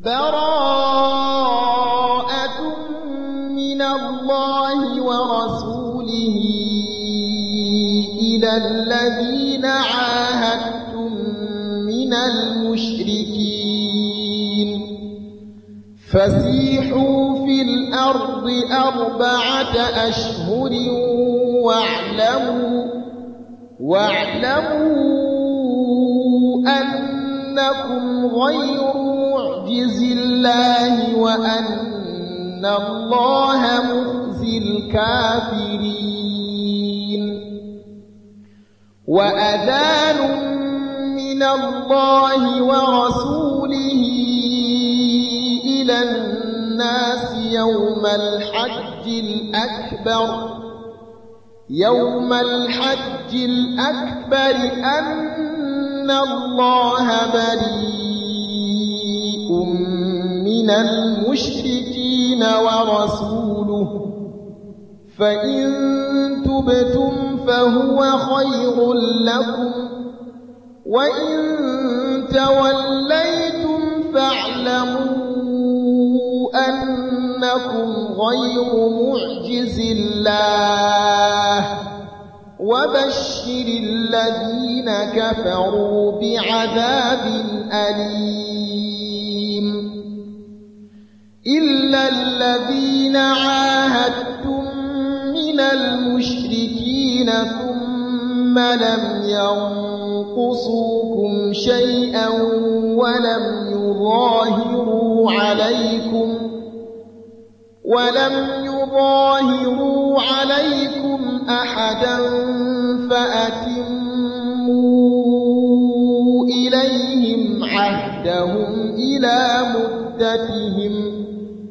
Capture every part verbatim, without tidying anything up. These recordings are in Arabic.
براءة من الله ورسوله إلى الذين عاهدتم من المشركين فسيحوا في الأرض أربعة أشهر واعلموا واعلموا أنكم غير معجز الله وأن الله مخزي الكافرين وأذان من الله ورسوله إلى الناس يوم الحج الأكبر يوم الحج الأكبر أن الله بريء من المشركين ورسوله فإن تبتم فهو خير لكم وإن توليتم فاعلموا أنكم غير معجز الله وبشر الذين كفروا بعذاب أليم إلا الذين عاهدتم من المشركين ثم لم ينقصوكم شيئا ولم يظاهروا عليكم ولم يظاهروا عليكم أحدا فأتموا إليهم عهدهم إلى مدتهم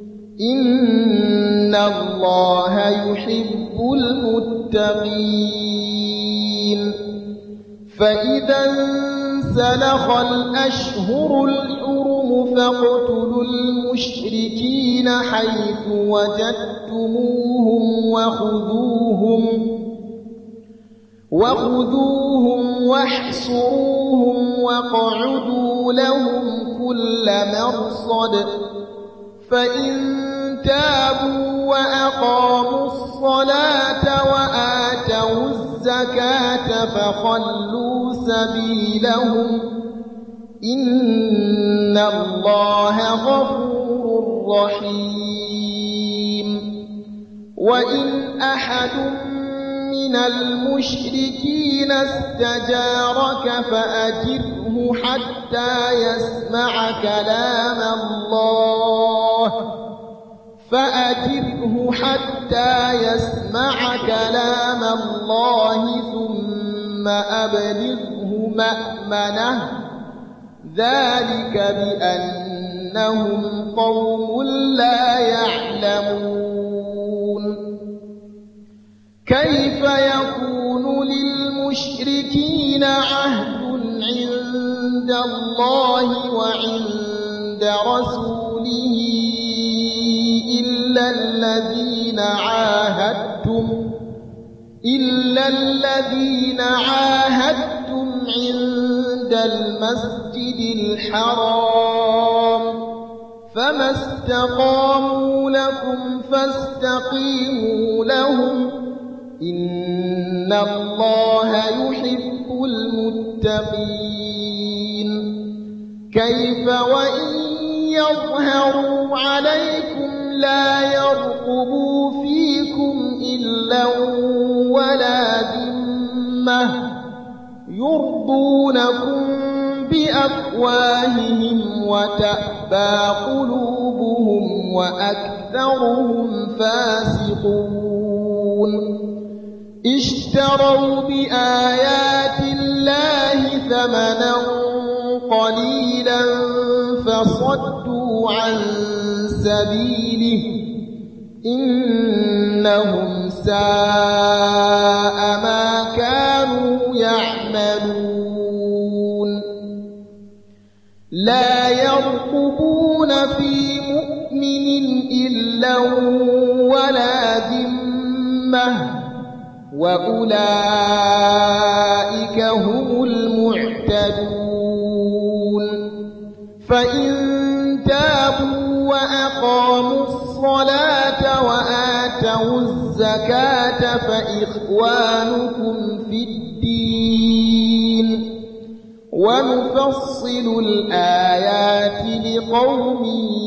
إن الله يحب المتقين فإذا انسلخ الأشهر الحرم فاقتلوا المشركين حيث وجدتموهم وخذوهم وخذوهم واحصروهم واقعدوا لهم كل مرصد فإن تابوا وأقاموا الصلاة وآتوا الزكاة فخلوا سبيلهم إن الله غفور رحيم وإن أحد من المشركين استجارك فأجره حتى يسمع كلام الله فأجره حتى يسمع كلام الله ثم أبلغه مأمنه ذلك بأنهم قوم لا يعلمون كيف يكون للمشركين عهد عند الله وعند رسوله إلا الذين عاهدتم إلا الذين عاهدتم عند المسجد الحرام فما استقاموا لكم فاستقيموا لهم إن الله يحب المتقين كيف وإن يظهروا عليكم لا يرقبوا فيكم إلا ولا ذمة يرضونكم بأفواههم وتأبى قلوبهم وأكثرهم فاسقون اشتروا بآيات الله ثمنا قليلا فصدوا عن سبيله إنهم ساء ما كانوا يعملون لا يرقبون في مؤمن إلا ولا ذمة وأولئك هم المعتدون فإن تابوا الصلاة وآتوا الزكاة فإخوانكم في الدين ونفصل الآيات لقوم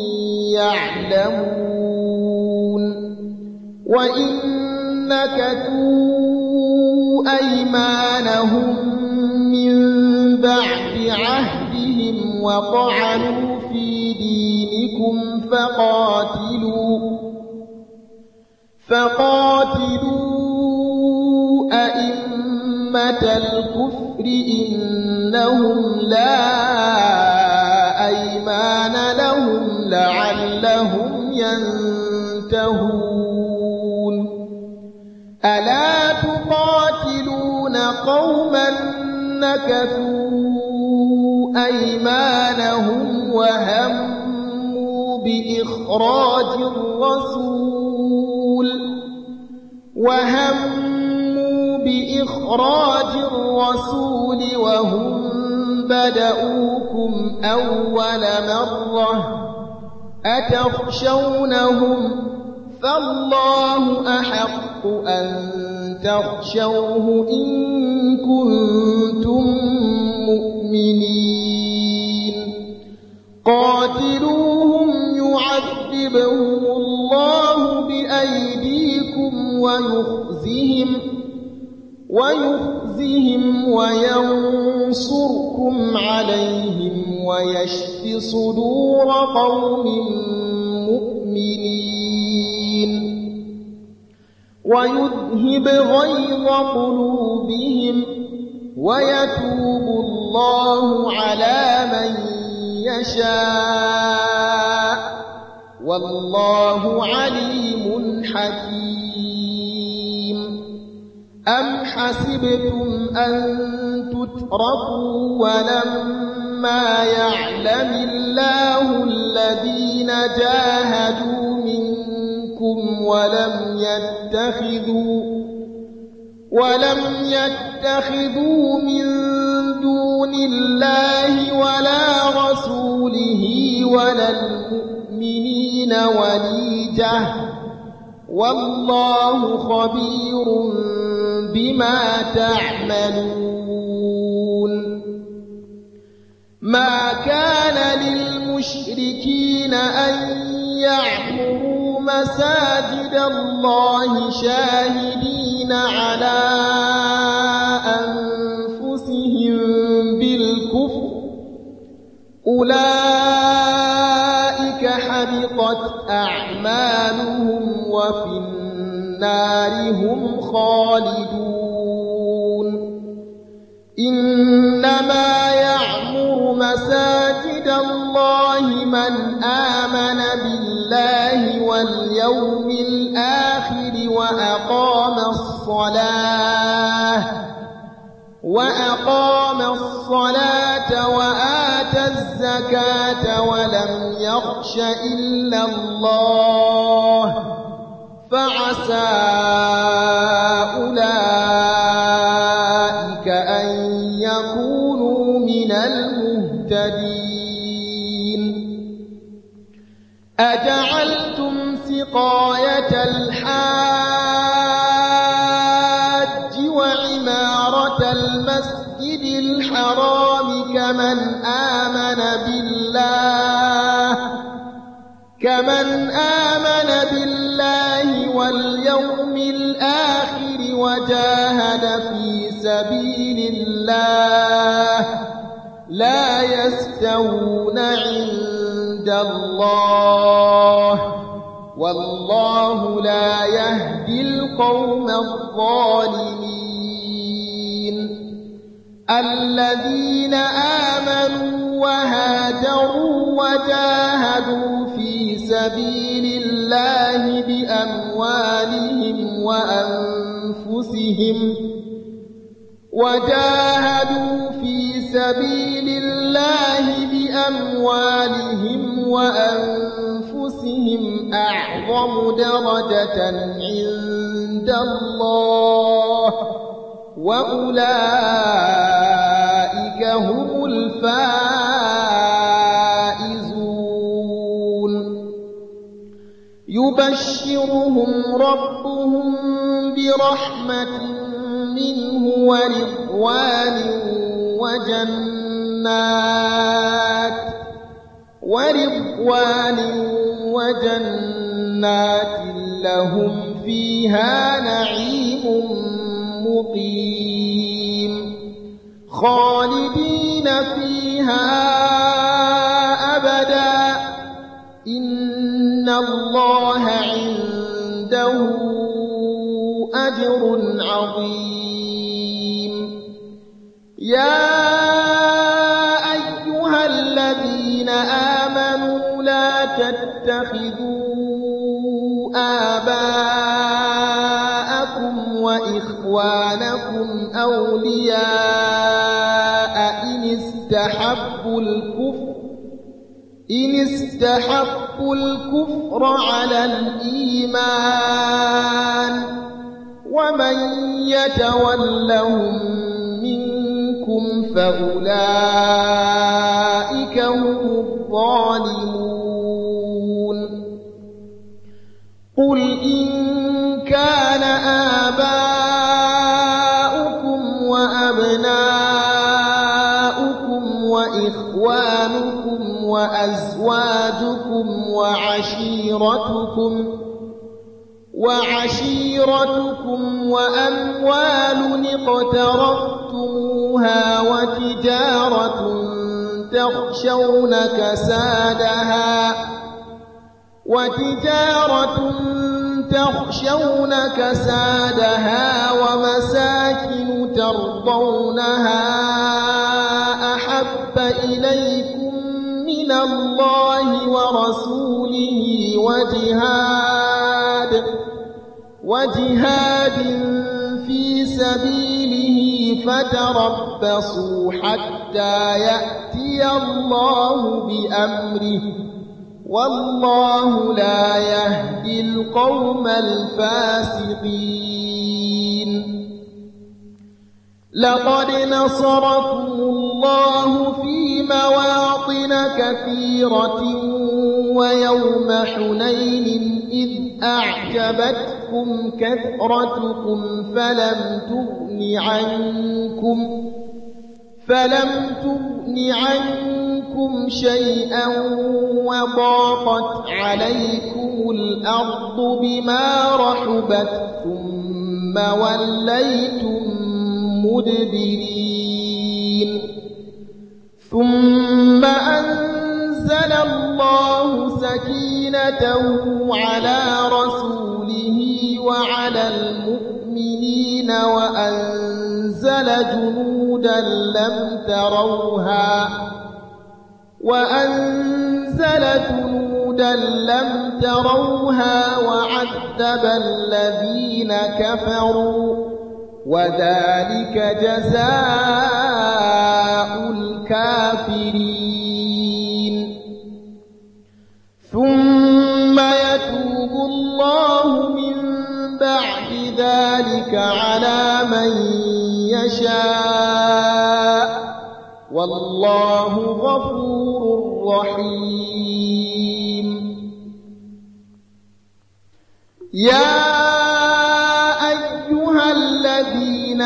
يعلمون وإن نكثوا أيمانهم من بعد عهدهم وطعنوا في دينكم فقاتلوا فقاتلوا أئمة الكفر إنهم لا أيمان لهم لعلهم ينتهون ألا تقاتلون قوما نكثوا أيمانهم وهموا بإخراج الرسول وهموا بإخراج الرسول وهم بدؤوكم أول مرة أتخشونهم فالله أحق أن تخشوه إن كنتم مؤمنين قاتلوهم يعذبهم الله بأيديكم ويخزهم ويخزهم وينصركم عليهم ويشف صدور قوم مؤمنين ويذهب غيظ قلوبهم ويتوب الله على من يشاء والله عليم حكيم أم حسبتم أن تتركوا ولما يعلم الله الذين جاهدوا منكم ولم يتخذوا ولم يتخذوا من دون الله ولا رسوله ولا المؤمنين وليجة والله خبير بما تعملون ما كان للمشركين أن يعمروا مساجد الله شاهدين على أنفسهم بالكفر أولئك حبطت أعمالهم وفي النار هم خالدون إنما يعمر مساجد الله من آمن بالله واليوم الآخر وأقام الصلاة وأقام الصلاة وآتى الزكاة ولم يخش إلا الله فعسى أولئك أن يكونوا من المهتدين أجعلتم سقاية الحاج وعمارة المسجد الحرام كمن آمن بالله كمن آمن بالله واليوم الآخر وجاهد في سبيل الله لا يستوون عند الله والله لا يهدي القوم الظالمين الذين آمنوا وهاجروا وجاهدوا في سبيل الله بأموالهم وأنفسهم وجاهدوا في سبيل الله بأموالهم وأنفسهم أعظم درجة عند الله وأولئك هم الفائزون يبشرهم ربهم برحمة منه ورضوان وجنات ورضوان وجنات لهم فيها نعيم مقيم خالدين فيها أبدا إن الله عنده أجر عظيم يا أيها الذين آمنوا لا تتخذوا آباءكم وإخوانكم أولياء إن استحبوا الكفر إن استحبوا الكفر على الإيمان ومن يتولهم منكم فأولئك هم الظالمون قل إن كان آباؤكم وأبناؤكم وإخوانكم وأزواجكم وعشيرتكم وعشيرتكم وأموال اقترفتموها وتجارة تخشون كسادها وتجارة تخشون كسادها ومساكن ترضونها أحب إليكم من الله ورسوله وجهاد وجهاد في سبيله فتربصوا حتى يأتي الله بأمره والله لا يهدي القوم الفاسقين لقد نصركم الله في مواطن كثيرة ويوم حنين إذ أعجبتكم كثرتكم فلم تغن عنكم فلم تغن عنكم شيئا وضاقت عليكم الأرض بما رحبت ثم وليتم مدبرين ثم أنزل الله سكينته على رسوله وعلى المؤمنين وأنزل جنودا لم تروها وأنزل جنودا لم تروها وعذب الذين كفروا وذلك جزاء الكافرين ثم يتوب الله من بعد ذلك على من يشاء والله غفور رحيم يا أيها الذين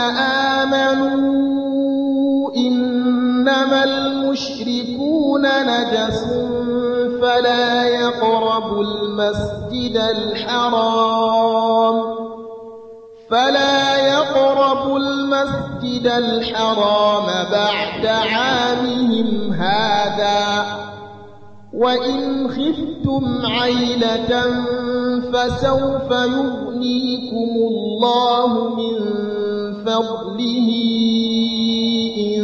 آمنوا إنما المشركون نجس فلا يقربوا المسجد الحرام فلا يقربوا المسجد الحرام بعد عامهم هذا وإن خفتم عيلة فسوف يغنيكم الله من فضله إن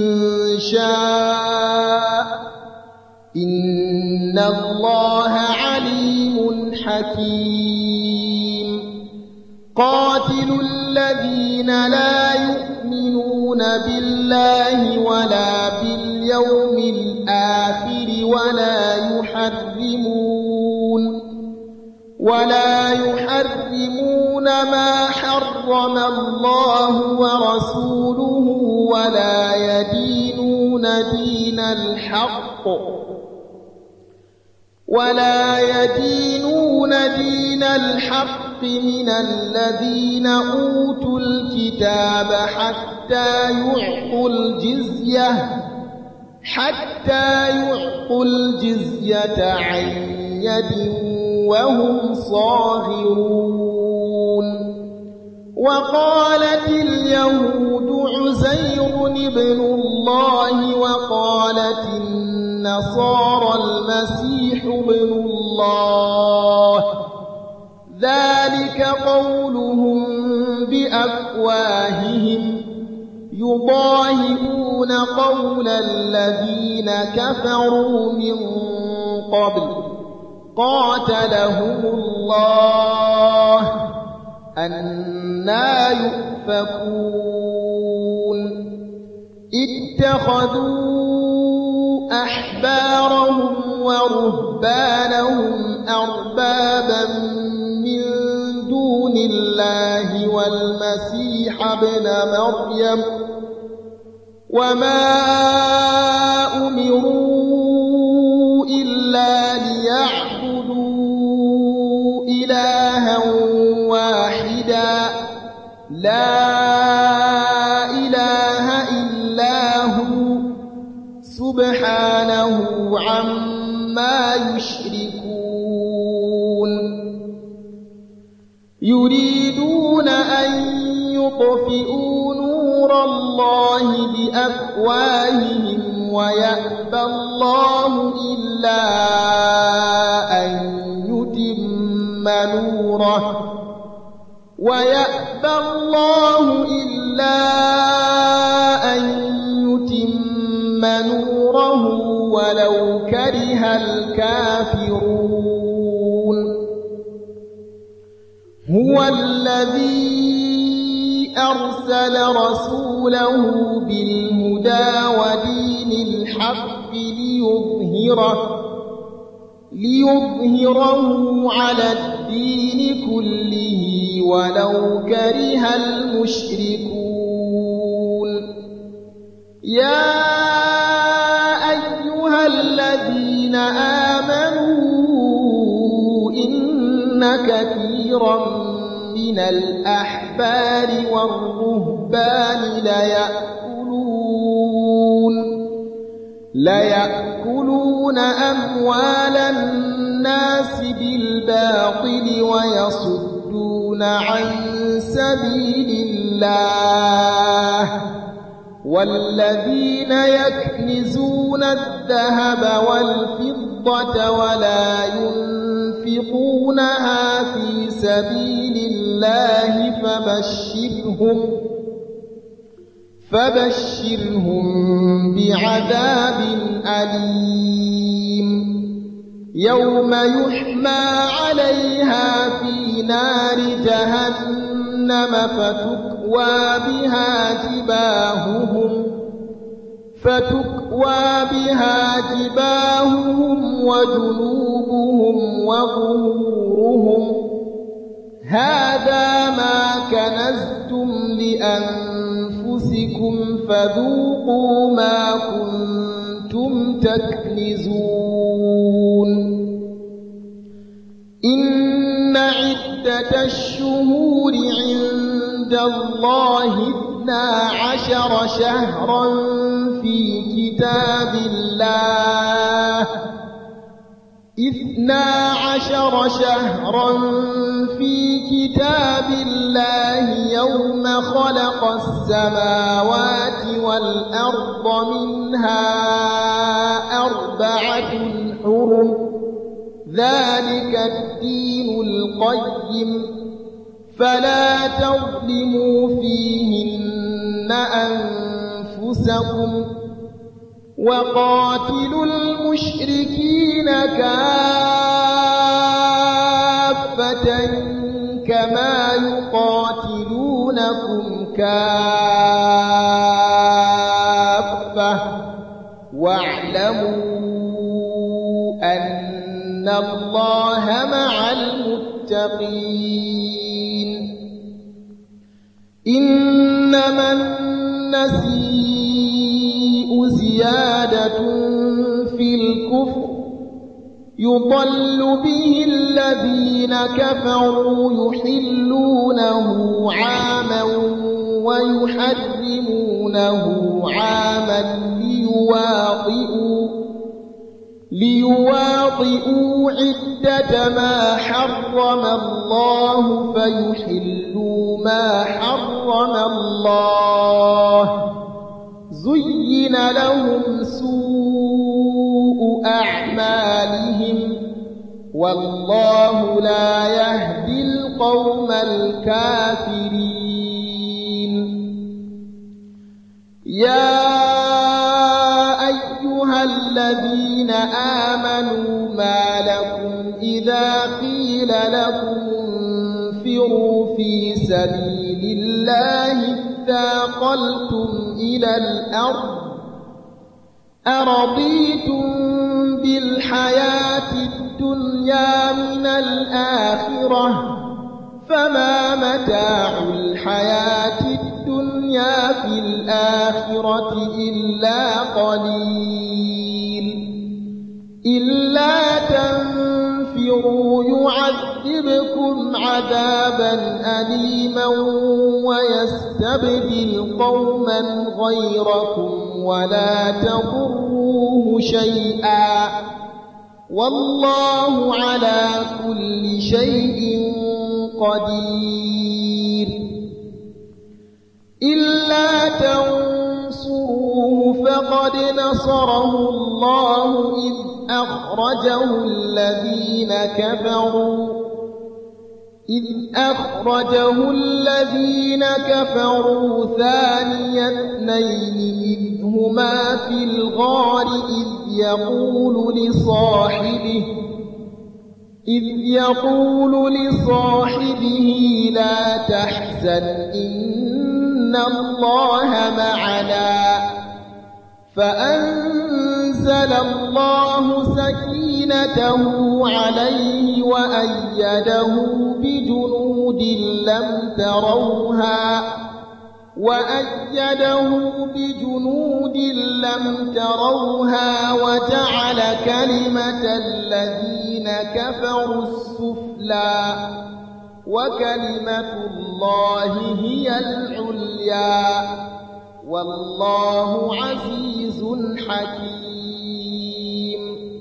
شاء إن الله عليم حكيم قاتلوا الذين لا يؤمنون بالله ولا باليوم الآخر ولا يحرمون ولا يحرمون ما حرم الله ورسوله ولا يدينون دين الحق ولا يدينون يبتغون دين الحق من الذين أوتوا الكتاب حتى يعطوا الجزية حتى يعطوا الجزية عن يد وهم صاغرون. وقالت اليهود عزير ابن الله وقالت النصارى المسيح ابن الله، ذلك قولهم بأفواههم يضاهئون قول الذين كفروا من قبل قاتلهم الله أنى يؤفكون. اتخذوا أحبارهم ورهبانهم أربابا من دون الله والمسيح ابن مريم وما أمروا إلا ليعبدوا إلها واحدا لا إله إلا هو سبحانه عما يشركون. يريدون أن يطفئوا نور الله بأفواههم ويأبى الله إلا أن يتم نوره ويأبى الله إلا أن يتم نوره ولو كره الكافرون. هو الذي أرسل رسوله بالهدى ودين الحق ليظهره ليظهره على الدين كله ولو كره المشركون. يا أيها الذين آمنوا إن كثيرا من الأحبار والرهبان ليأكلون ليأكلون أموال الناس بالباطل ويصدون عن سبيل الله. والذين يكنزون الذهب والفضة ولا ينفقونها في سبيل الله فبشرهم فبشرهم بعذاب أليم يوم يحمى عليها في نار جهنم فتكوى بها جباههم فتكوى بها جباههم وجنوبهم وظهورهم هذا ما كنزتم لأنفسكم فذوقوا ما كنتم تكنزون. إن عدة الشهور عند الله اثنا عشر شهرا في كتاب الله اثنا عشر شهرا في كتاب الله يوم خلق السماوات والأرض منها أربعة حرم ذلك الدين القيم فلا تظلموا فيهن أنفسكم وقاتلوا المشركين كافة كما يقاتلونكم كافة واعلموا أن الله مع المتقين. إنما النسيء زيادة في الكفر يضل به الذين كفروا يحلونه عاما ويحرمونه عاما ليواطئوا ليواطئوا عدة ما حرم الله فيحلوا ما حرم الله زين لهم سوء أعمالهم والله لا يهدي القوم الكافرين. يا أيها الذين آمنوا ما لكم إذا قيل لكم انفروا في سبيل الله اثاقلتم إلى الأرض أرضيتم بالحياة الدنيا من الآخرة فما متاع الحياة الدنيا في الآخرة إلا قليل. إلا تنفروا يعذبكم عذابا أليما ويستبدل قوما غيركم ولا تضروه شيئا والله على كل شيء قدير. إلا تنصروه فقد نصره الله إذ أخرجه الذين كفروا إذ أخرجه الذين كفروا ثاني اثنين إذ هما في الغار إذ يقول لصاحبه إذ يقول لصاحبه لا تحزن إن الله معنا فأنزل الله سكينته عليه وأيده بجنود لم تروها وأيده بجنود لم تروها وجعل كلمة الذين كفروا السفلى وكلمة الله هي العليا والله عزيز حكيم.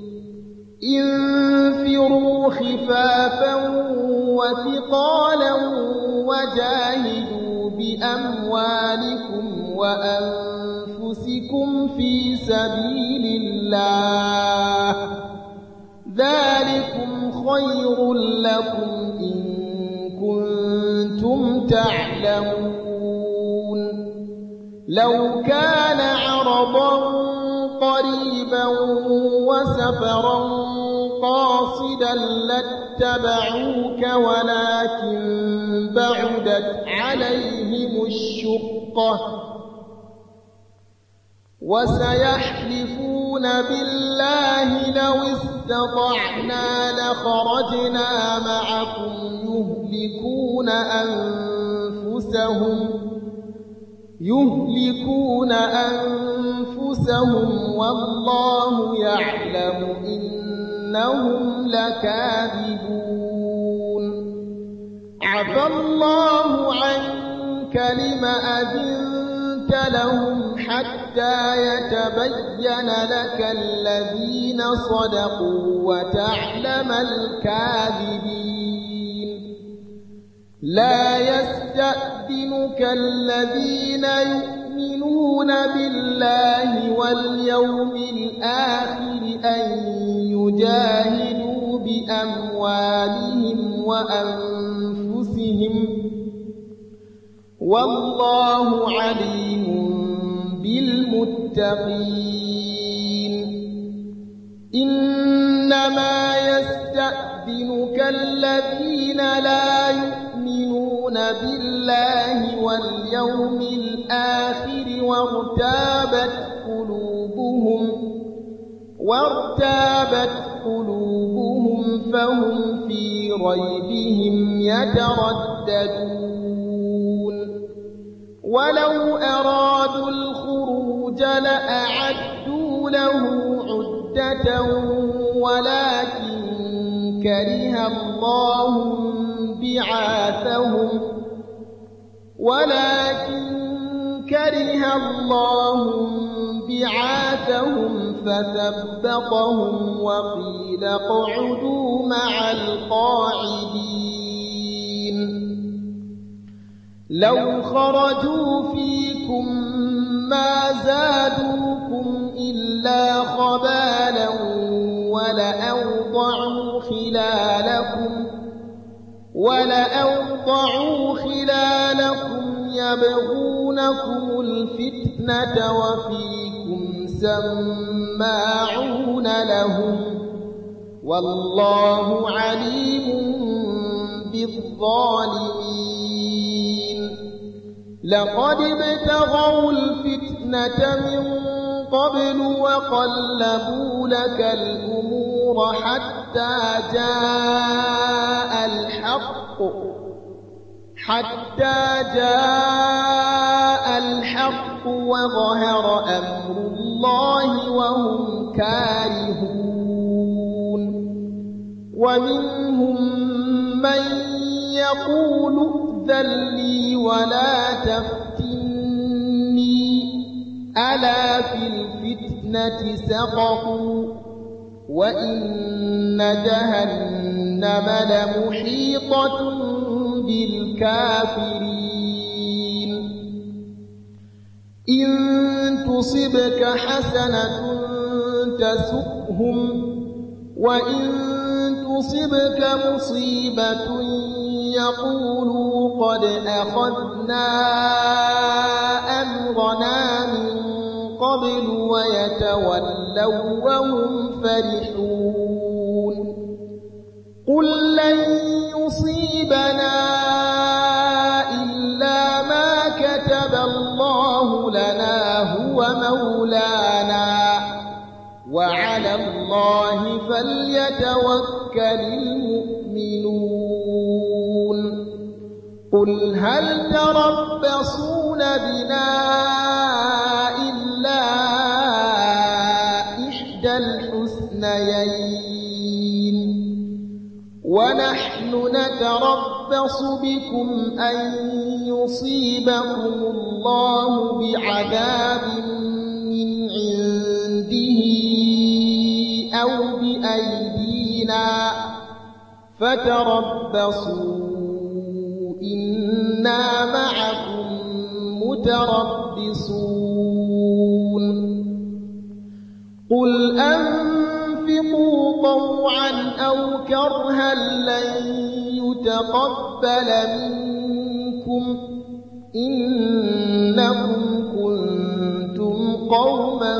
انفروا خفافا وثقالا وجاهدوا بأموالكم وأنفسكم في سبيل الله ذلكم خير لكم إن كنتم تعلمون. لو كان عرضا قريبا وسفرا قاصدا لاتبعوك ولكن بعدت عليهم الشقة وسيحلفون بالله لو استطعنا لخرجنا معكم يهلكون أنفسهم يهلكون أنفسهم والله يعلم إنهم لكاذبون. عفى الله عنك لم أذنت لهم حتى يتبين لك الذين صدقوا وتعلم الكاذبين. لا يستأذنك الذين يؤمنون بالله واليوم الآخر أن يجاهدوا بأموالهم وأنفسهم والله عليم بالمتقين. إنما يستأذنك الذين لا يؤمنون بالله واليوم الآخر وارتابت قلوبهم وارتابت قلوبهم فهم في ريبهم يترددون. ولو أرادوا الخروج لأعدوا له عدة ولكن كره الله بعاثهم ولكن كره الله بعاثهم فثبطهم وقيل اقعدوا مع القاعدين لو خرجوا فيكم ما زادوكم إلا خبالا ولأوضعوا خلالكم ولأوضعوا خلالكم يبغونكم الفتنة وفيكم سماعون لهم والله عليم بالظالمين لقد ابتغوا الفتنة من قبل وقلبوا لك الأمور حتى جاء الحق حتى جاء الحق وظهر أمر الله وهم كارهون ومنهم من يقول ائذن لي ولا تفتني ألا في الفتنة سقطوا وإن جهنم لمحيطة بالكافرين إن تصبك حسنة تسؤهم وإن تصبك مصيبة يقولوا قد أخذنا أمرنا من قبل ويتولوا وهم فرحون قل لن يصيبنا إلا ما كتب الله لنا هو مولانا وعلى الله فليتوكل المؤمنون قل هل تربصون بنا إلا إحدى الحسنيين ونحن نتربص بكم أن يصيبكم الله بعذاب من عنده أو بأيدينا فتربصوا إنا معكم متربصون قل أنفقوا طوعا أو كرها لن يتقبل منكم إنكم كنتم قوما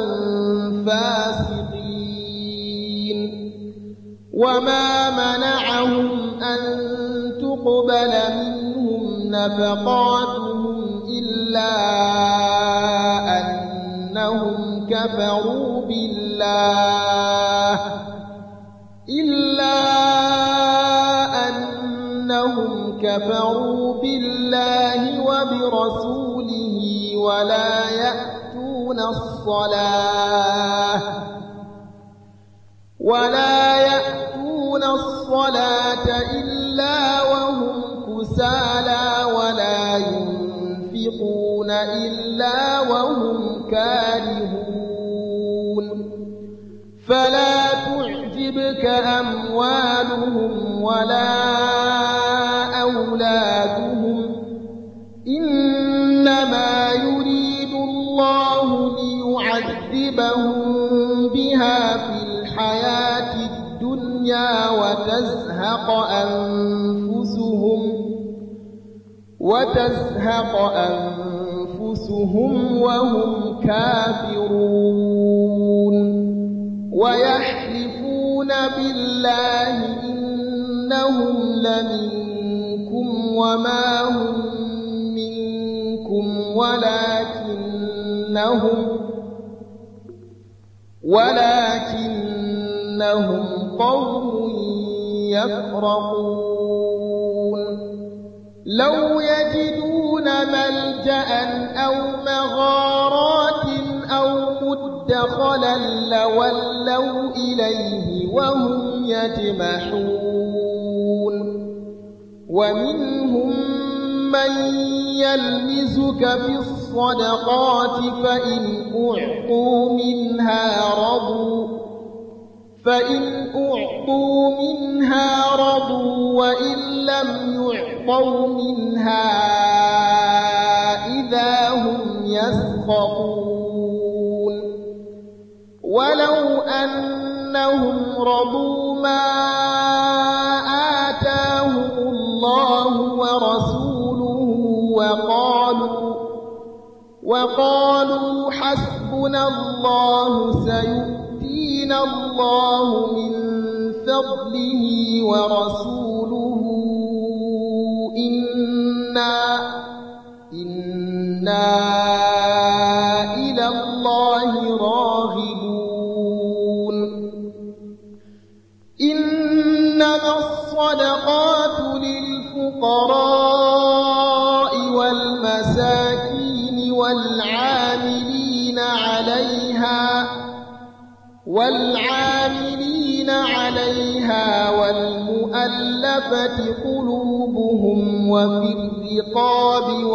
فاسقين وما منعهم أن تقبل منهم نفقاتهم إلا أنهم كفروا بالله إلا أنهم كفروا بالله وبرسوله ولا يأتون الصلاة ولا يأتون الصلاة إلا وهم كسالى ولا ينفقون إلا وهم كارهون فلا تعجبك أموالهم ولا أولادهم إنما يريد الله ليعذبهم بها في الحياة الدنيا وتزهق أنفسهم وتزهق أنفسهم وهم كافرون ويحلفون بالله إنهم لمنكم وما هم منكم ولكنهم ولكنهم قوم يفرقون لو يجدون ملجأ أو مغارات أو مدخلا لولوا إليه وهم يجمحون ومنهم من يلمزك في الصدقات فإن أعطوا منها رضوا فإن أعطوا منها رضوا وإن لم يعطوا منها إذا هم يسخطون ولو أنهم رضوا ما آتاهم الله ورسوله وقالوا وقالوا حسبنا الله سيؤتينا الله من فضله ورسوله إنا إنا إلى الله راغبون إنما الصدقات للفقراء والمساكين والعاملين عليها والعاملين عليها والمؤلفة قلوبهم وفي الرقاب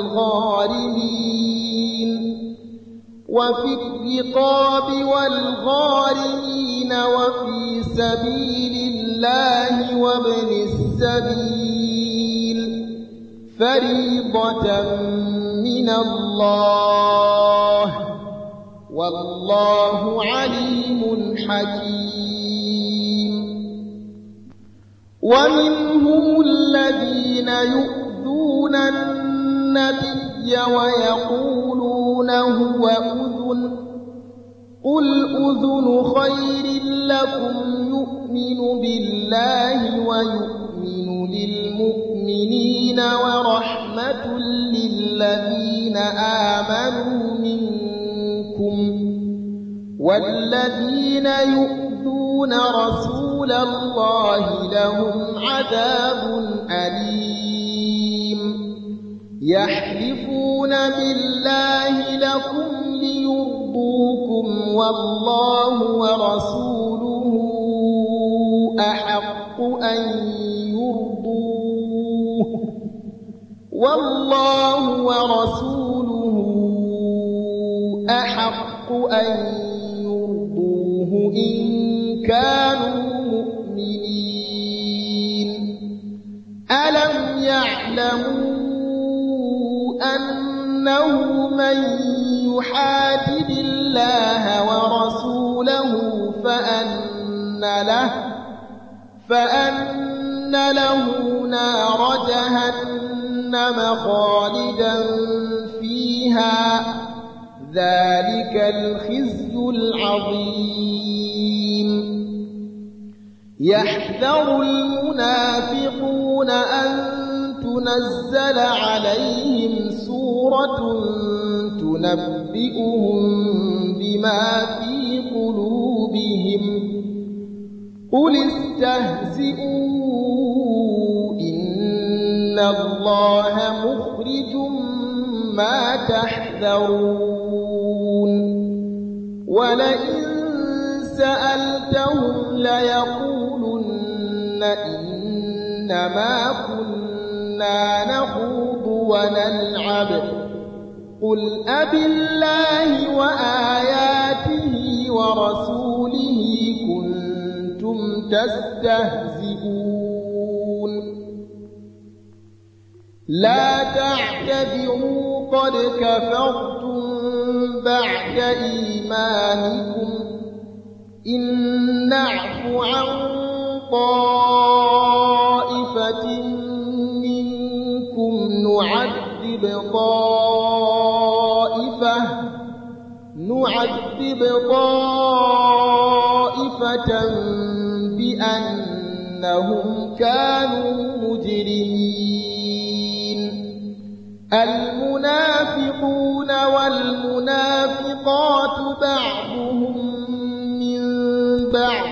والغارمين وفي الرقاب والغارمين وفي سبيل الله وابن السبيل فريضة من الله والله عليم حكيم ومنهم الذين يؤذون النبي ويقولون هو أذن قل أذن خير لكم يؤمن بالله ويؤمن للمؤمنين ورحمة للذين آمنوا منكم والذين يؤذون رسول الله لهم عذاب أليم يحلفون بالله لكم ليرضوكم والله ورسوله أحق أن يرضوه والله ورسوله أحق أن يرضوه إن كانوا مؤمنين ألم يعلموا أنه من يحادد الله ورسوله فأن له فأن له نار جهنم خالدا فيها ذلك الخزي العظيم يحذر المنافقون أن تنزل عليهم سورة تنبئهم بما في قلوبهم قل استهزئوا إن الله مخرج ما تحذرون ولئن سألتهم ليقولن إنما كنا نخوض ونلعب قل أبالله وآياته ورسوله كنتم تستهزئون لا تعتذروا قد كفرتم بعد إيمانكم إن نعف عن طائفة منكم نعذب طائفة نعذب طائفة بأنهم كانوا مجرمين المنافقون والمنافقات بعضهم من بعض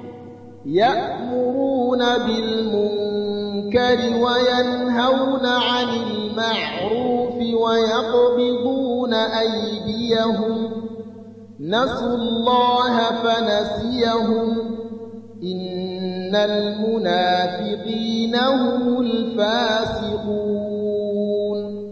يأمرون بالمنكر وينهون عن المعروف ويقبضون أيديهم نسوا الله فنسيهم إن المنافقين هم الفاسقون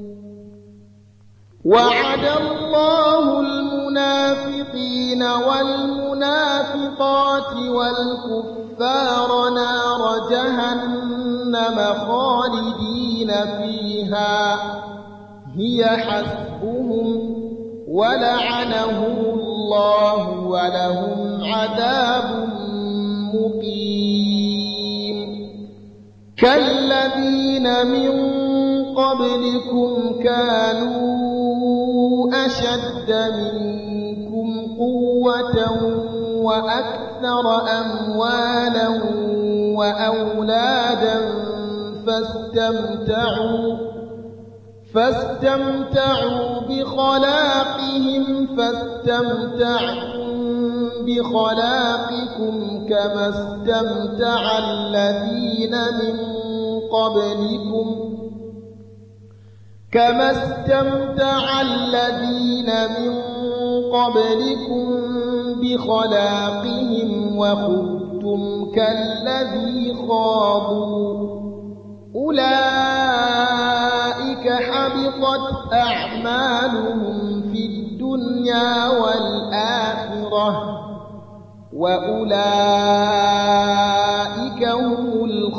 وعد الله المنافقين والمنافقات والكفار نار جهنم خالدين فيها هي حسبهم ولعنهم الله ولهم عذاب مقيم كالذين من قبلكم كانوا أشد منكم قوة وأكثر أموالا وأولادا فاستمتعوا فاستمتعوا بخلاقهم فاستمتعتم بخلاقكم كما استمتع الذين من قبلكم كما استمتع الذين من قبلكم بخلاقهم وخذتم كالذي خاضوا أولئك حبطت أعمالهم في الدنيا والآخرة وأولئك هم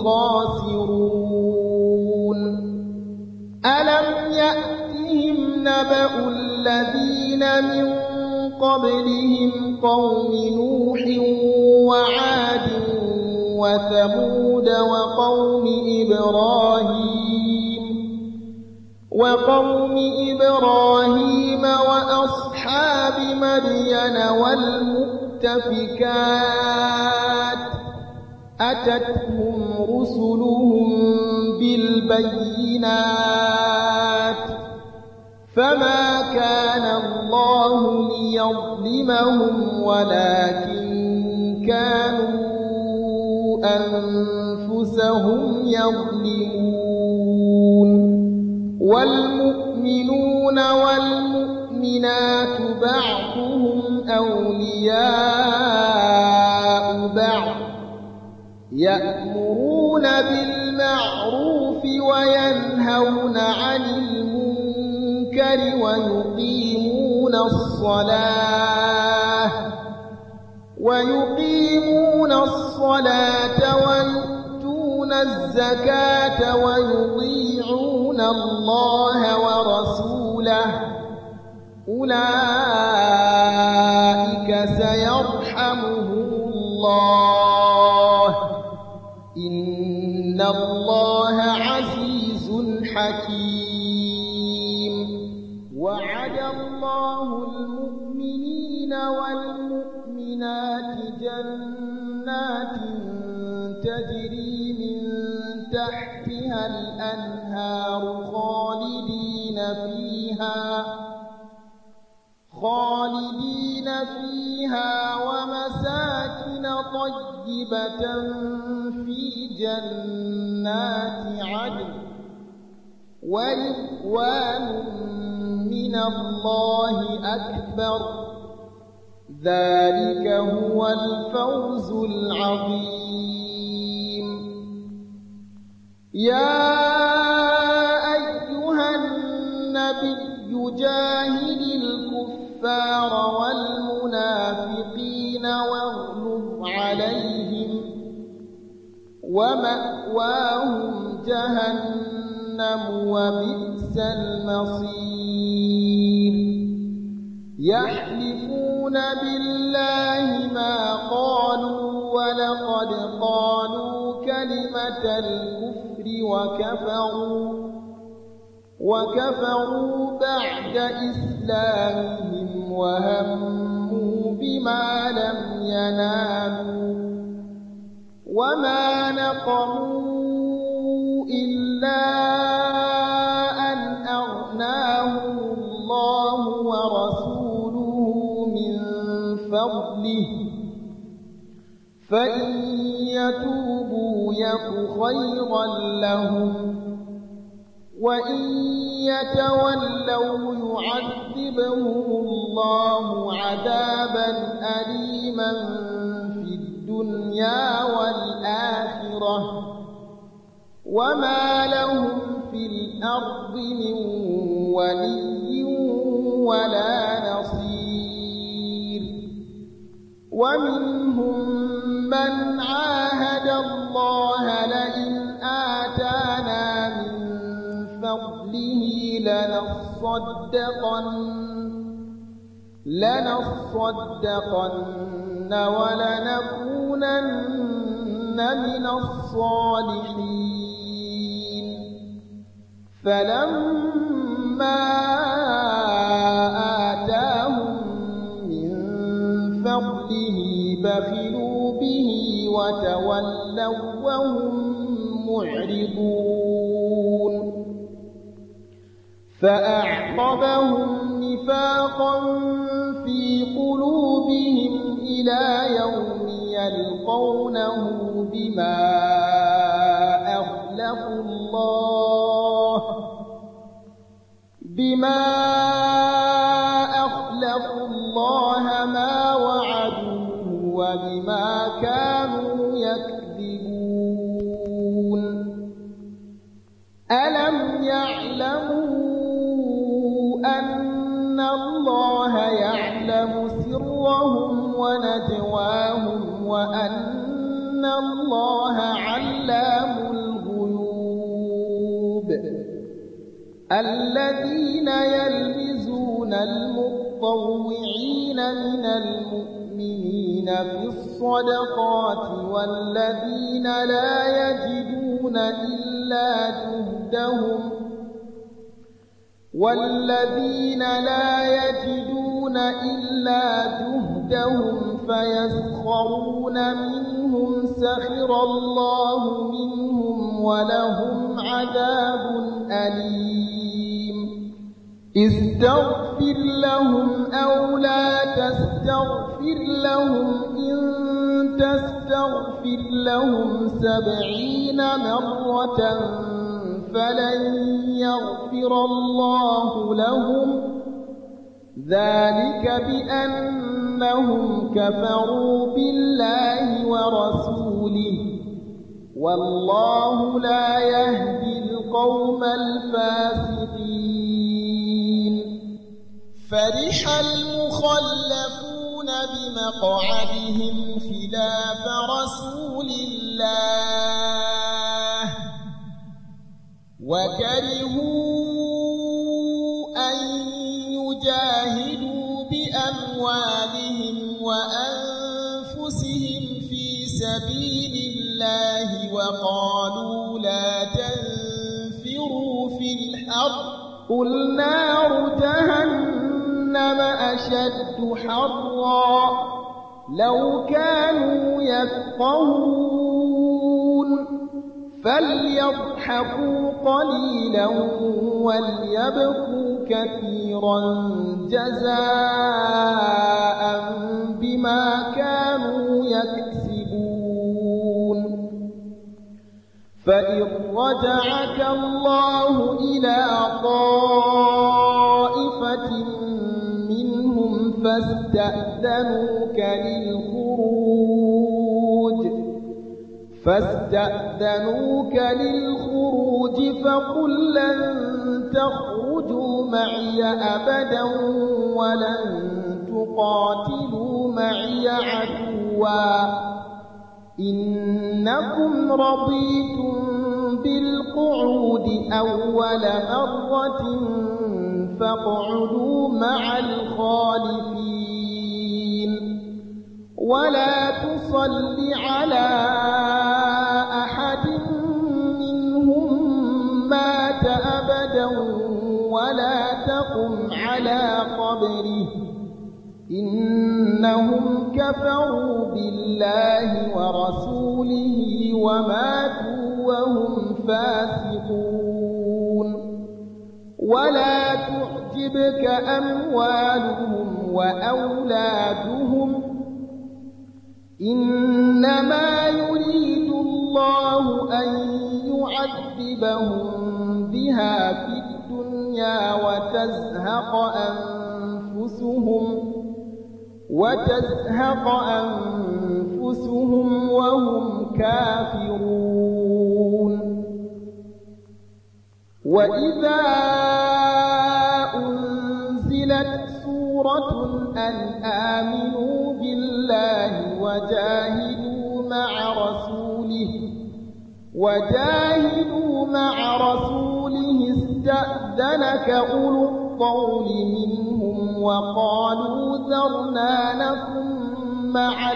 الخاسرون ألم يأتهم نبأ الذين من قبلهم قوم نوح وعاد وثمود وقوم إبراهيم وقوم إبراهيم وأصحاب مدين والمؤتفكات أتتهم رسلهم بالبينات فما كان الله ليظلمهم ولكن كانوا أنفسهم يظلمون والمؤمنون والمؤمنات بعضهم أولياء بعض يأمرون بالمعروف وينهون عن المنكر ويقيمون الصلاة ويقيمون الصلاة ويؤتون الزكاة ويطيعون الله ورسوله أولئك سيرحمهم الله إن الله عزيز حكيم وعد الله المؤمنين والمؤمنات جنات تجري من تحتها الأنهار خالدين فيها خالدين فيها ومساكن طيبة في جنات عدن ورضوان من الله أكبر ذلك هو الفوز العظيم يا أيها النبي جاهد الكفار والمنافقين واغلظ عليهم ومأواهم جهنم وبئس المصير يحلفون بالله ما قالوا ولقد قالوا كلمة الكفر وكفروا وكفروا بعد إسلامهم وهموا بما لم ينالوا وما نقموا إلا أن أغناهم الله ورسوله من فضله فإن يتوبوا يك خيرا لهم وإن يتولوا يعذبهم الله عذابا أليما في الدنيا والآخرة وما لهم في الأرض من ولي ولا نصير. ومنهم من عاهد الله لئن آتانا من فضله لنصدقن لنصدقن ولنكونن من الصالحين. فلما آتاهم من فضله بخلوا به وتولوا وهم معرضون. فأعقبهم نفاقا في قلوبهم إلى يوم يلقونه بما أخلفوا الله بما أخلفوا الله ما وعدوه وبما كانوا يكذبون. ألم يعلموا أن الله يعلم سرهم ونجواهم وأن الله علام الغيوب. الذين يلمزون المطوعين من المؤمنين في الصدقات والذين لا يجدون إلا جهدهم والذين لا يجدون إلا جهدهم فيسخرون منهم سخر الله منهم ولهم عذاب أليم. استغفر لهم أو لا تستغفر لهم إن تستغفر لهم سبعين مرة فلن يغفر الله لهم ذلك بأنهم كفروا بالله ورسوله والله لا يهدي القوم الفاسقين. فرح المخلفون بمقعدهم خلاف رسول الله وكرهوا أن يجاهدوا بأموالهم وأنفسهم في سبيل الله وقالوا لا تنفروا في الحر قل نار جهنم أشد حرا لو كانوا يفقهون. فليضحكوا قليلا وليبكوا كثيرا جزاء بما كانوا يكسبون. فإن رجعك الله إلى طائفة منهم فاستأذنوك للخروج فاستأذنوك للخروج فقل لن تخرجوا معي أبدا ولن تقاتلوا معي عدوا إنكم رضيتم بالقعود أول مرة فاقعدوا مع الخالفين ولا تصل على أحد منهم مات أبدا ولا تقم على قبره إنهم كفروا بالله ورسوله وماتوا وهم فاسقون. ولا تعجبك أموالهم وأولادهم إنما يريد الله أن يعذبهم بها الدنيا وتزهق أنفسهم وتزهق أنفسهم وهم كافرون وإذا أنزلت سورة أن آمنوا بالله وجاهدوا مع رسوله وجاهدوا مع رسوله استأذنك أولو الطول منهم وقالوا ذرنا نكن مع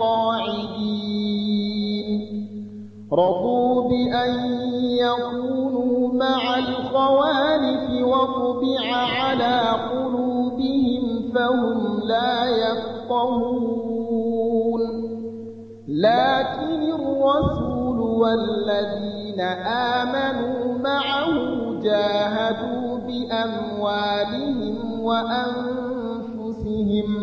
القاعدين رضوا بأن يكونوا مع الخوالف وطبع على قلوبهم فهم لا يفقهون لكن الرسول والذين آمنوا معه جاهدوا بأموالهم وأنفسهم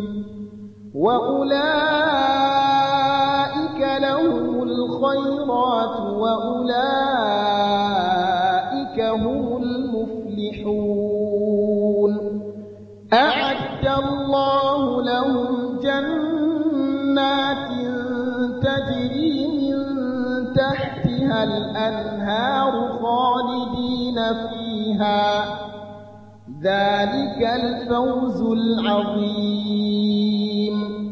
وأولئك لهم الخيرات وأولئك هم المفلحون أعد الله لهم جنات تجري من تحتها الأنهار خالدين فيها ذلك الفوز العظيم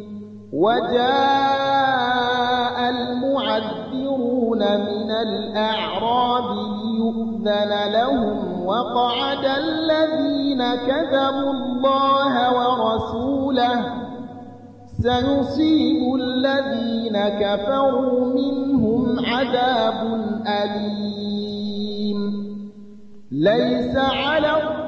وجاء المعذرون من الأعراب ليؤذن لهم وقعد الذين كذبوا الله ورسوله سيصيب الذين كفروا منهم عذاب أليم ليس على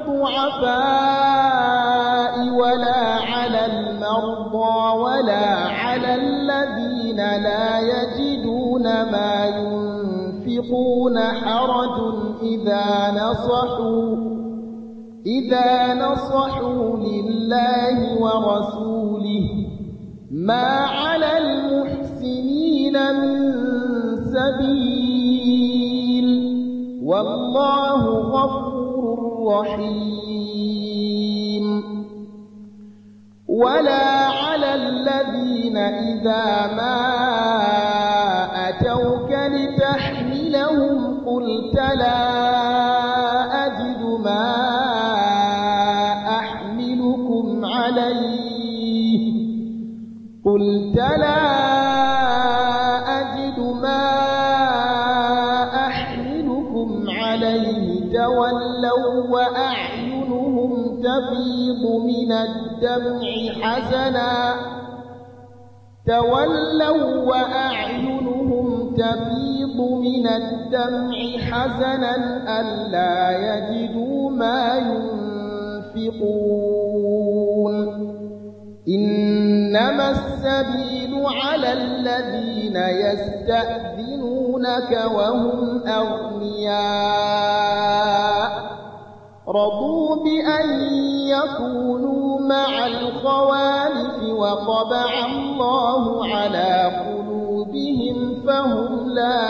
الضعفاء ولا على المرضى ولا على الذين لا يجدون ما ينفقون حرج إذا نصحوا إذا نصحوا لله ورسوله ما على المحسنين من سبيل والله غفور رحيم ولا على الذين إذا ما أتوك لتحملهم قلت لا أجد ما أحملكم عليه قلت لا أجد ما أحملكم عليه تولوا وأعينهم تفيض من الدمع حزنا تولوا وأعينهم تفيض من الدمع حزنا ألا يجدوا ما ينفقون إنما السبيل على الذين يستأذنونك وهم أغنياء رضوا بأن يكونوا مع الخوالف وطبع الله على قلوبهم فهم لا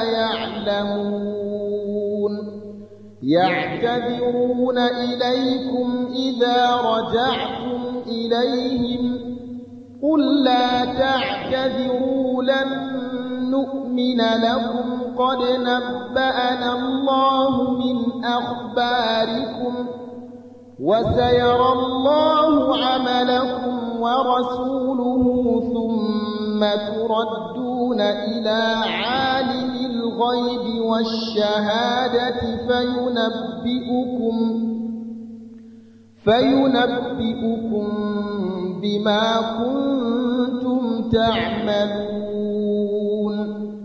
يعلمون يعتذرون إليكم إذا رجعتم إليهم قل لا تعتذروا لن نؤمن لكم قد نبأنا الله من أخباركم وسيرى الله عملكم ورسوله ثم تردون إلى عالم الغيب والشهادة فينبئكم فينبئكم بما كنتم تعملون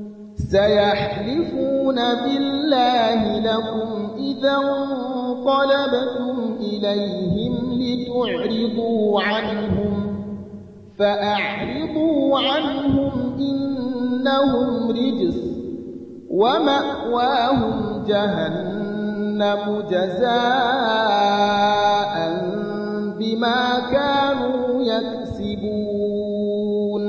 سيحلفون بالله لكم إذا انقلبتم إليهم لتعرضوا عنهم فأعرضوا عنهم إنهم رجس ومأواهم جهنم جزاء بما كانوا يكسبون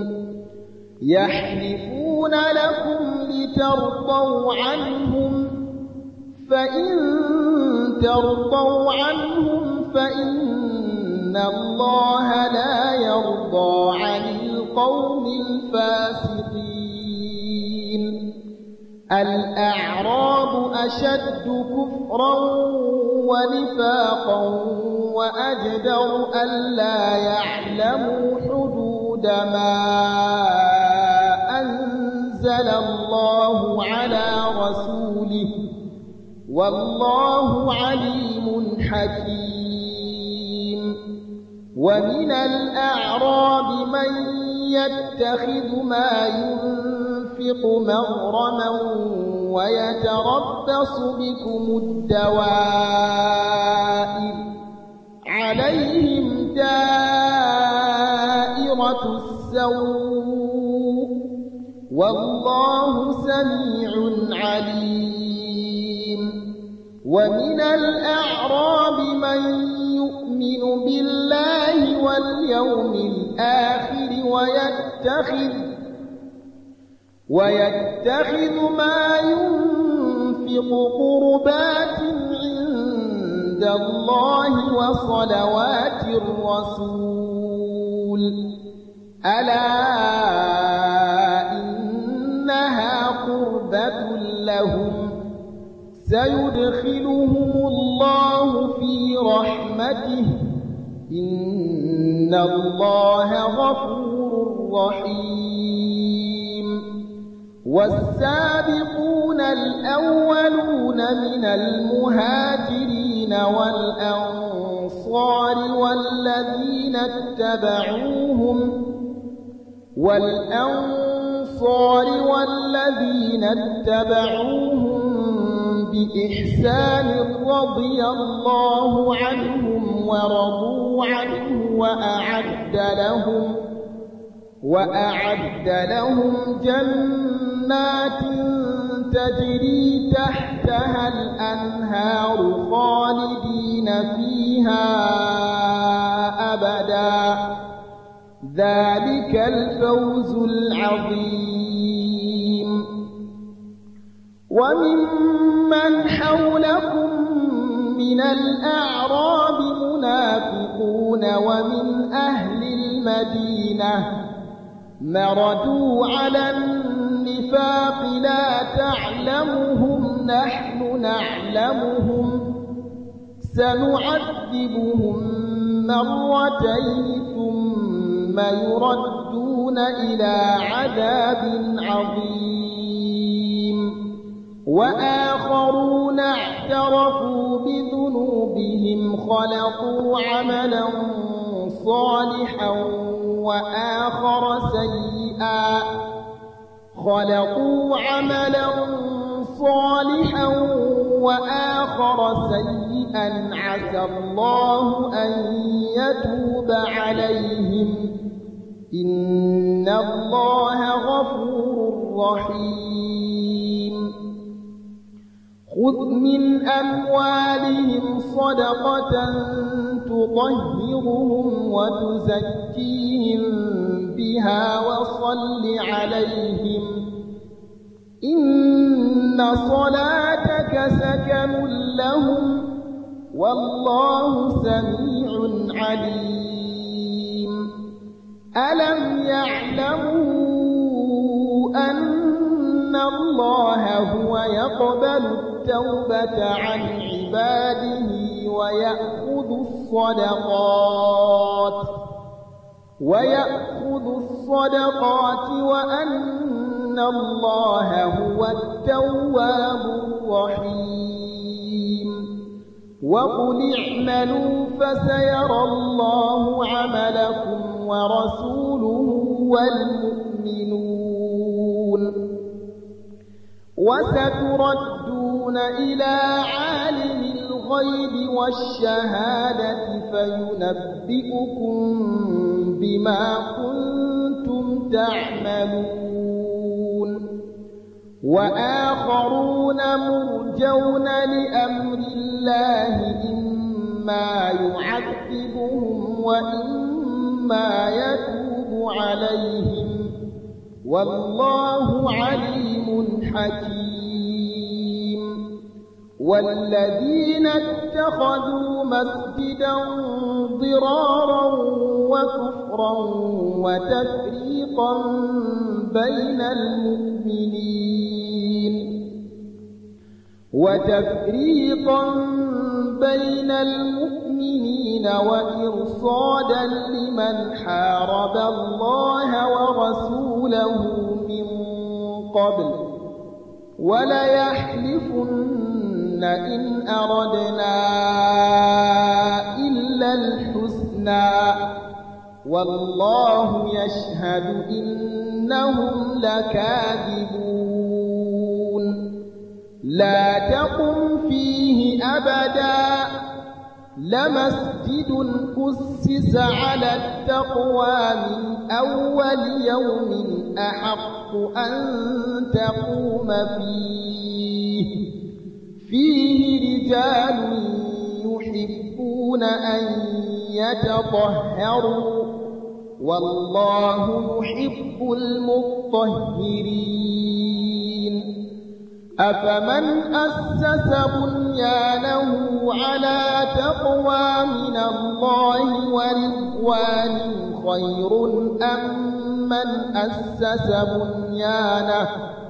يحلفون لكم لترضوا عنهم فإن ترضوا عنهم فإن الله لا يرضى عن القوم الفاسقين. الأعراب أشد كفرا ونفاقا وأجدر ألا يعلموا حدود ما أنزل الله على رسوله والله عليم حكيم. ومن الأعراب من يتخذ ما ينفق مغرما ويتربص بكم الدوائر عليهم دائرة السوء والله سميع عليم. ومن الأعراب من يؤمن بالله واليوم الآخر ويتخذ ويتخذ ما ينفق قربات عند الله وصلوات الرسول ألا إنها قربة لهم سيدخلهم الله في رحمته إن الله غفور رحيم. والسابقون الأولون من المهاجرين والأنصار والذين اتبعوهم والأنصار والذين اتبعوهم بإحسان رضي الله عنهم ورضوا عنه وأعد لهم وأعد لهم جنات تجري تحتها الأنهار خالدين فيها أبدا ذلك الفوز العظيم. وممن حولكم من الأعراب منافقون ومن أهل المدينة مردوا على النفاق لا تعلمهم نحن نعلمهم سنعذبهم مرتين ثم يردون إلى عذاب عظيم. وآخرون اعترفوا بذنوبهم خلقوا عملا صالحا وآخر سيئا خلقوا عملا صالحا وآخر سيئا عسى الله أن يتوب عليهم إن الله غفور رحيم. خذ من أموالهم صدقة تطهرهم وتزكيهم بها وصل عليهم إن صلاتك سكن لهم والله سميع عليم. ألم يعلموا أن الله هو يقبل التوبة عن عباده ويأخذ الصدقات ويأخذ الصدقات وأن الله هو التواب الرحيم. وقل اعملوا فسيرى الله عملكم ورسوله والمؤمنون وستردون إلى عالم الغيب والشهادة فينبئكم بما كنتم تعملون. وآخرون مرجون لأمر الله إما يعذبهم وإما يتوب عليهم والله عليم حكيم. والذين اتخذوا مسجدا ضرارا وكفرا وتفريقا بين المؤمنين وتفريقا بين المؤمنين وإرصادا لمن حارب الله ورسوله من قبل وليحلفن إن أردنا إلا الحسنى والله يشهد إنهم لكاذبون لا تقم فيه أبدا لمسجد أسس على التقوى من أول يوم أحق أن تقوم فيه فيه رجال يحبون أن يتطهروا والله يحب المطهرين أفمن أسس بنيانه على تقوى من الله ورضوان خير أم من أسس بنيانه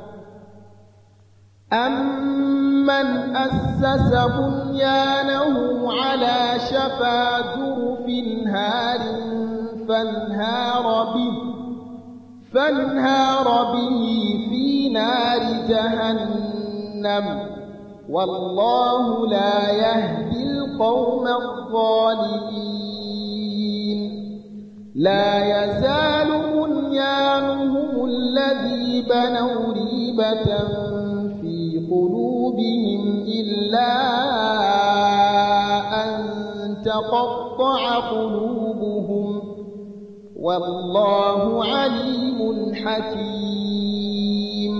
أمن أسس بنيانه على شفا جرف هار فانهار به فانهار به في نار جهنم والله لا يهدي القوم الظالمين لا يزال بنيانهم الذي بنوا ريبة في قلوبهم إلا أن تقطع قلوبهم والله عليم حكيم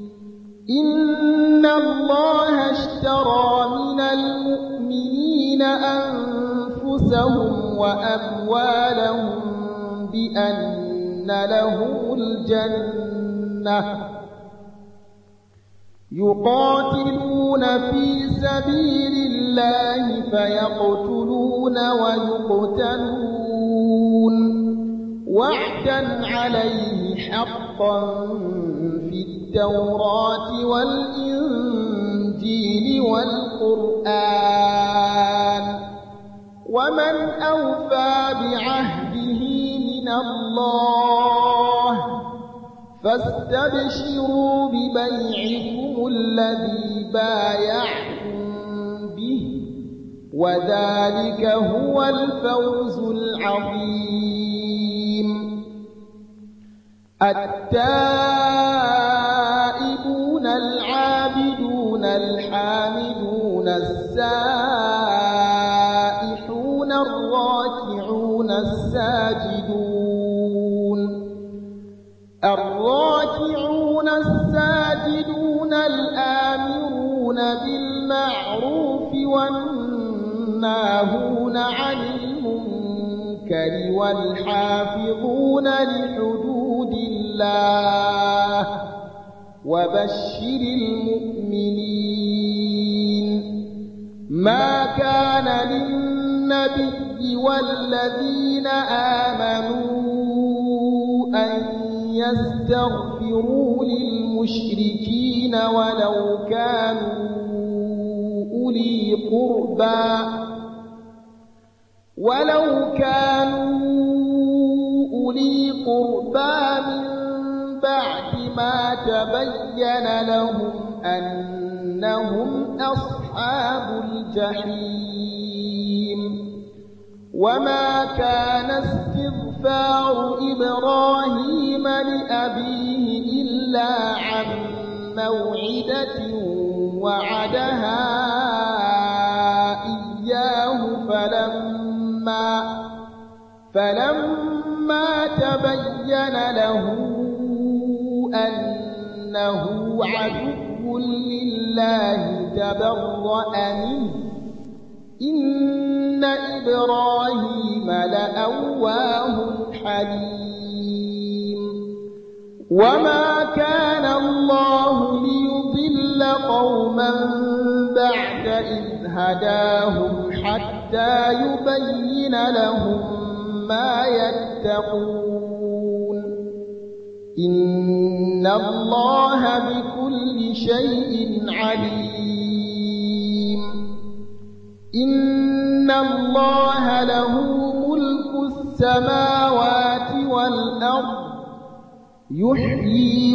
إن الله اشترى من المؤمنين أنفسهم وأموالهم بأن لهم الجنة يقاتلون في سبيل الله فيقتلون ويقتلون وعدا عليه حقا في التوراة والإنجيل والقرآن ومن أوفى بعهده من الله فاستبشروا ببيعكم الذي بايعتم به وذلك هو الفوز العظيم التائبون العابدون الحامدون السائحون الراكعون الساجدون الراكعون الساجدون الآمرون بالمعروف والناهون عن المنكر والحافظون لحدود الله وبشر المؤمنين ما كان للنبي والذين آمنوا أن يستغفروا للمشركين ولو كانوا أولي قربى ولو كانوا أولي قربى من بعد ما تبين لهم أنهم أصحاب الجحيم وما كان استغفار إبراهيم لأبيه إلا عن موعدة وعدها إياه فلما فلما تبين له أنه عدو لله تبرأ منه إن إبراهيم لأواه حليم وما كان الله ليضل قوما بعد إذ هداهم حتى يبين لهم ما يتقون إن الله بكل شيء عليم إن الله له ملك السماوات والأرض يحيي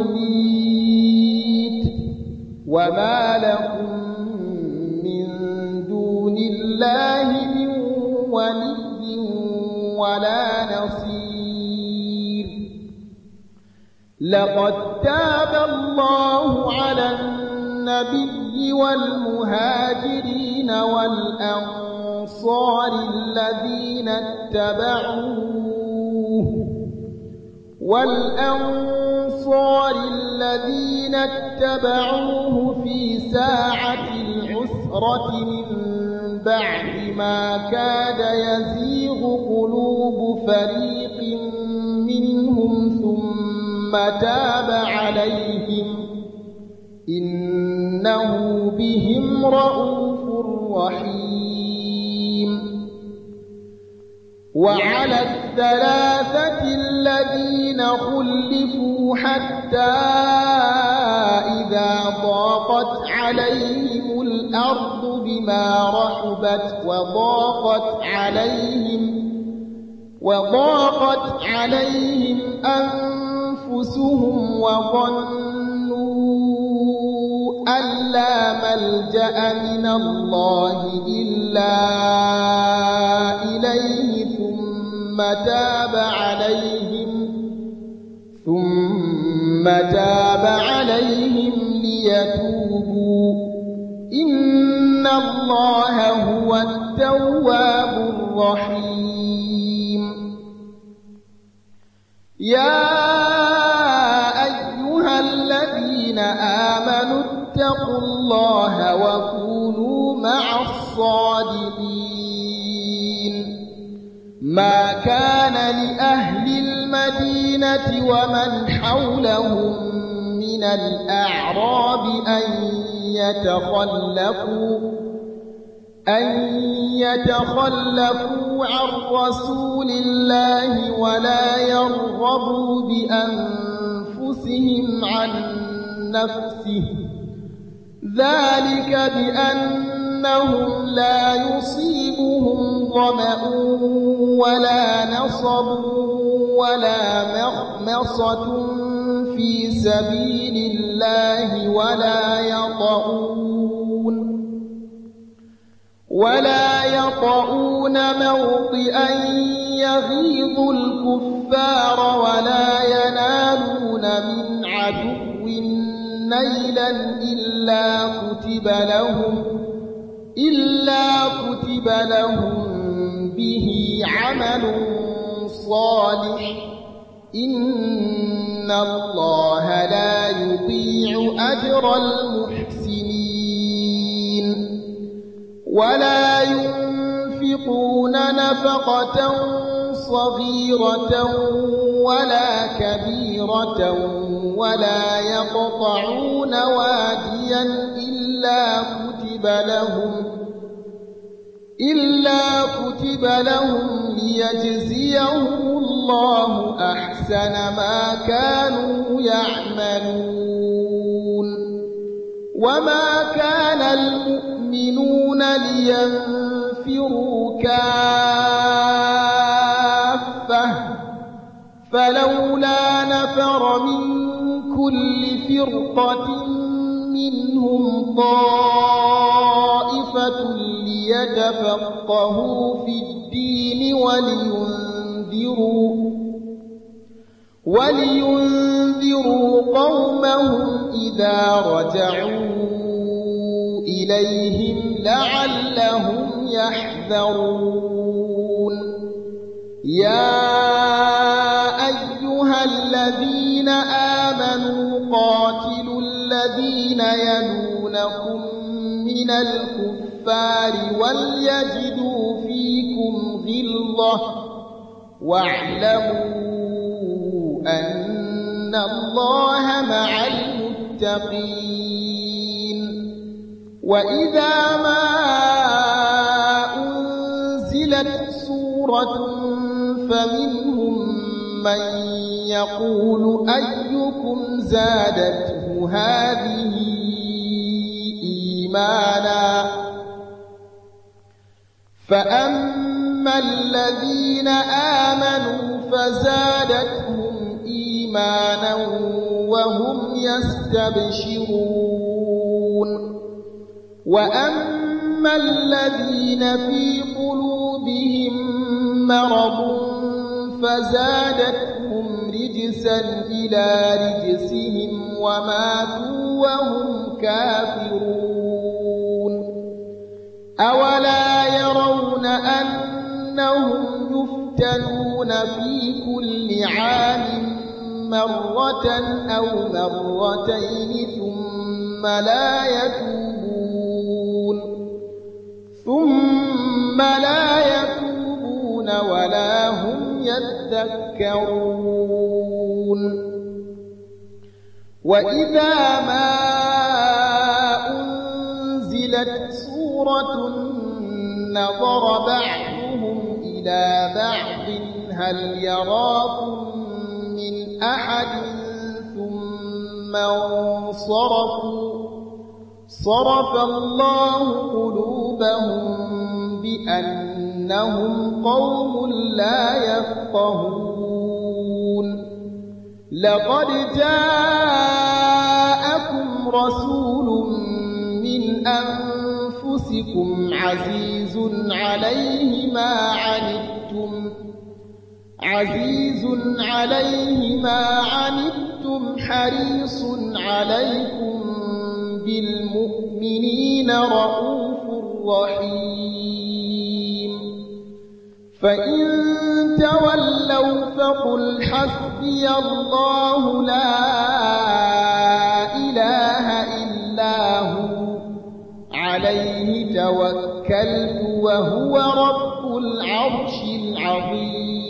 ويميت وما لكم من دون الله من ولي ولا نصير لقد تاب الله على النبي والمهاجرين والأنصار الذين اتبعوه والأنصار الذين اتبعوه في ساعة العسرة من بعد ما كاد يزيغ قلوب فريق منهم ثم تاب عليهم إنه بهم رءوف رحيم وعلى الثلاثة الذين خلفوا حتى إذا ضاقت عليهم الأرض بما رحبت وضاقت عليهم وضاقت عليهم أنفسهم وظنوا أن لا ملجأ من الله إلا إليه ثم تاب عليهم ثم تاب عليهم ليتوبوا إن الله هو التواب الرحيم يا أيها الذين آمنوا اتقوا الله وكونوا مع الصادقين ما كان لأهل المدينة ومن حولهم من الأعراب أن يتخلفوا أن يتخلفوا عن رسول الله ولا يرغبوا بأنفسهم عن نفسه ذلك بأنهم لا يصيبهم ظمأ ولا نصب ولا مخمصة في سبيل الله ولا يطؤون ولا يطؤون موطئا يغيظ الكفار ولا ينالون من عدو نيلا إلا كتب لهم إلا كتب لهم به عمل صالح إن الله لا يضيع أجر المحسنين ولا ينفقون نفقة صغيرة ولا كبيرة ولا يقطعون واديا إلا كتب لهم إلا كتب لهم ليجزيهم الله أحسن ما كانوا يعملون وما كان المؤمنون لينفروا كافة فلولا نفر من كل فرقة منهم طائفة ليتفقهوا في الدين ولينذروا ولينذروا قومهم إذا رجعوا إليهم لعلهم يحذرون يا أيها الذين آمنوا قاتلوا الذين يلونكم من الكفار وليجدوا فيكم غلظة واعلموا أن الله مع المتقين وإذا ما أنزلت سورة فمنهم من يقول أيكم زادته هذه إيمانا فأما الذين آمنوا فزادتهم إيمانا وهم يستبشرون وأما الذين في قلوبهم مرض فزادتهم رجسا إلى رجسهم وماتوا وهم كافرون أولا يرون أنهم يفتنون في كل عام مرة أو مرتين ثم لا يتوبون ثم لا يتوبون ولا هم يذكرون وإذا ما أنزلت سورة نظر بعضهم إلى بعض هل يراكم من أحد ثم انصرفوا صرف الله قلوبهم بأنهم قوم لا يفقهون لقد جاءكم رسول من أنفسكم عزيز عليه ما عنتم عزيز عليه ما عنتم حريص عليكم بالمؤمنين رؤوف رحيم فإن تولوا فقل حسبي الله لا إله إلا هو عليه توكلت وهو رب العرش العظيم